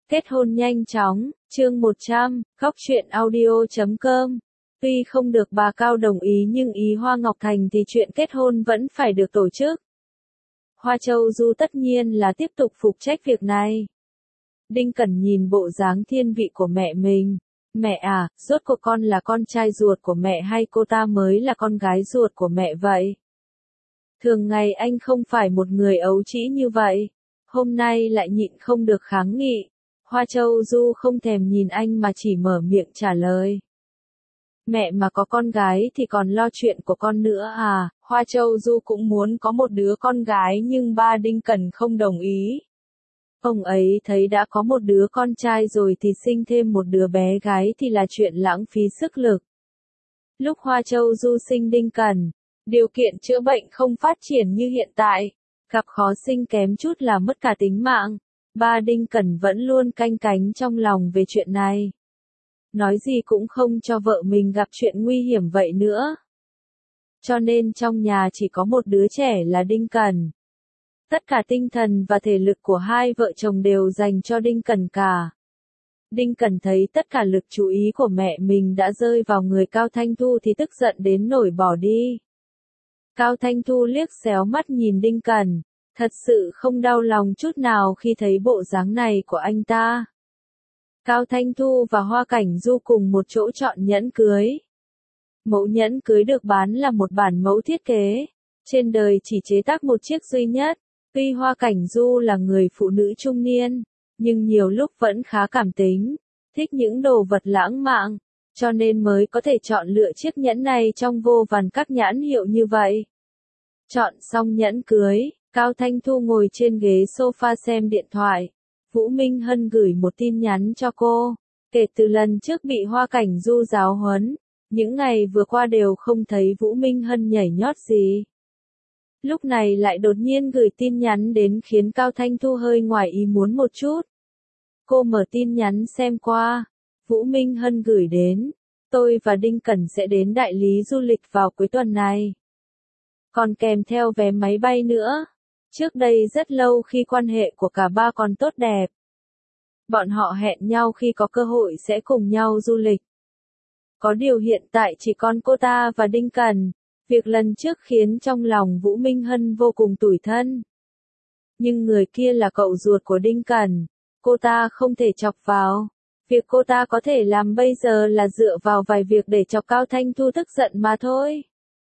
Kết hôn nhanh chóng, chương 100, Góc truyện audio.com. Tuy không được bà Cao đồng ý nhưng ý Hoa Ngọc Thành thì chuyện kết hôn vẫn phải được tổ chức. Hoa Châu Du tất nhiên là tiếp tục phụ trách việc này. Đinh Cẩn nhìn bộ dáng thiên vị của mẹ mình. Mẹ à, rốt cuộc con là con trai ruột của mẹ hay cô ta mới là con gái ruột của mẹ vậy? Thường ngày anh không phải một người ấu trĩ như vậy. Hôm nay lại nhịn không được kháng nghị. Hoa Châu Du không thèm nhìn anh mà chỉ mở miệng trả lời. Mẹ mà có con gái thì còn lo chuyện của con nữa à? Hoa Châu Du cũng muốn có một đứa con gái nhưng ba Đinh Cẩn không đồng ý. Ông ấy thấy đã có một đứa con trai rồi thì sinh thêm một đứa bé gái thì là chuyện lãng phí sức lực. Lúc Hoa Châu Du sinh Đinh Cẩn, điều kiện chữa bệnh không phát triển như hiện tại, gặp khó sinh kém chút là mất cả tính mạng. Ba Đinh Cẩn vẫn luôn canh cánh trong lòng về chuyện này. Nói gì cũng không cho vợ mình gặp chuyện nguy hiểm vậy nữa. Cho nên trong nhà chỉ có một đứa trẻ là Đinh Cẩn. Tất cả tinh thần và thể lực của hai vợ chồng đều dành cho Đinh Cẩn cả. Đinh Cẩn thấy tất cả lực chú ý của mẹ mình đã rơi vào người Cao Thanh Thu thì tức giận đến nổi bỏ đi. Cao Thanh Thu liếc xéo mắt nhìn Đinh Cẩn, thật sự không đau lòng chút nào khi thấy bộ dáng này của anh ta. Cao Thanh Thu và Hoa Cảnh Du cùng một chỗ chọn nhẫn cưới. Mẫu nhẫn cưới được bán là một bản mẫu thiết kế. Trên đời chỉ chế tác một chiếc duy nhất. Tuy Hoa Cảnh Du là người phụ nữ trung niên, nhưng nhiều lúc vẫn khá cảm tính, thích những đồ vật lãng mạn, cho nên mới có thể chọn lựa chiếc nhẫn này trong vô vàn các nhãn hiệu như vậy. Chọn xong nhẫn cưới, Cao Thanh Thu ngồi trên ghế sofa xem điện thoại. Vũ Minh Hân gửi một tin nhắn cho cô. Kể từ lần trước bị Hoa Cảnh Du giáo huấn, những ngày vừa qua đều không thấy Vũ Minh Hân nhảy nhót gì. Lúc này lại đột nhiên gửi tin nhắn đến khiến Cao Thanh Thu hơi ngoài ý muốn một chút. Cô mở tin nhắn xem qua. Vũ Minh Hân gửi đến. Tôi và Đinh Cẩn sẽ đến đại lý du lịch vào cuối tuần này. Còn kèm theo vé máy bay nữa. Trước đây rất lâu khi quan hệ của cả ba còn tốt đẹp. Bọn họ hẹn nhau khi có cơ hội sẽ cùng nhau du lịch. Có điều hiện tại chỉ còn cô ta và Đinh Cẩn. Việc lần trước khiến trong lòng Vũ Minh Hân vô cùng tủi thân. Nhưng người kia là cậu ruột của Đinh Cẩn. Cô ta không thể chọc vào. Việc cô ta có thể làm bây giờ là dựa vào vài việc để chọc Cao Thanh Thu tức giận mà thôi.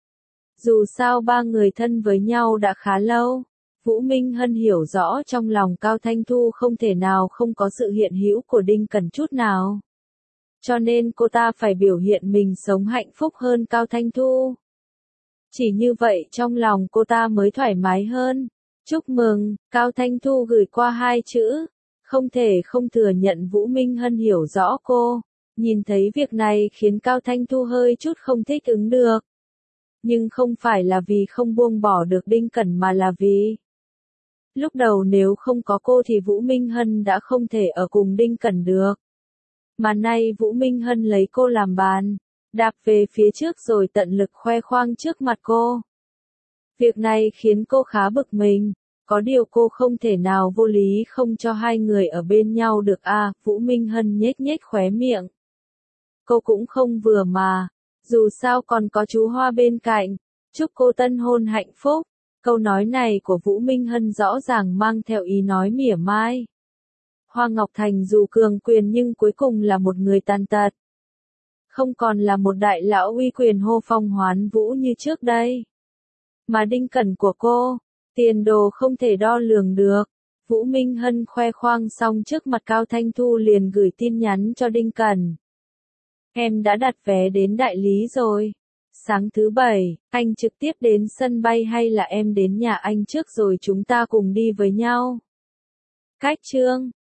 Dù sao ba người thân với nhau đã khá lâu. Vũ Minh Hân hiểu rõ trong lòng Cao Thanh Thu không thể nào không có sự hiện hữu của Đinh Cẩn chút nào. Cho nên cô ta phải biểu hiện mình sống hạnh phúc hơn Cao Thanh Thu. Chỉ như vậy trong lòng cô ta mới thoải mái hơn. Chúc mừng, Cao Thanh Thu gửi qua hai chữ. Không thể không thừa nhận Vũ Minh Hân hiểu rõ cô. Nhìn thấy việc này khiến Cao Thanh Thu hơi chút không thích ứng được. Nhưng không phải là vì không buông bỏ được Đinh Cẩn mà là vì lúc đầu nếu không có cô thì Vũ Minh Hân đã không thể ở cùng Đinh Cẩn được. Mà nay Vũ Minh Hân lấy cô làm bàn, đạp về phía trước rồi tận lực khoe khoang trước mặt cô. Việc này khiến cô khá bực mình, có điều cô không thể nào vô lý không cho hai người ở bên nhau được à, Vũ Minh Hân nhếch nhếch khóe miệng. Cô cũng không vừa mà, dù sao còn có chú Hoa bên cạnh, chúc cô tân hôn hạnh phúc. Câu nói này của Vũ Minh Hân rõ ràng mang theo ý nói mỉa mai. Hoa Ngọc Thành dù cường quyền nhưng cuối cùng là một người tàn tật. Không còn là một đại lão uy quyền hô phong hoán vũ như trước đây. Mà Đinh Cẩn của cô, tiền đồ không thể đo lường được. Vũ Minh Hân khoe khoang xong trước mặt Cao Thanh Thu liền gửi tin nhắn cho Đinh Cẩn. Em đã đặt vé đến đại lý rồi. Sáng thứ Bảy, anh trực tiếp đến sân bay hay là em đến nhà anh trước rồi chúng ta cùng đi với nhau? Cách chương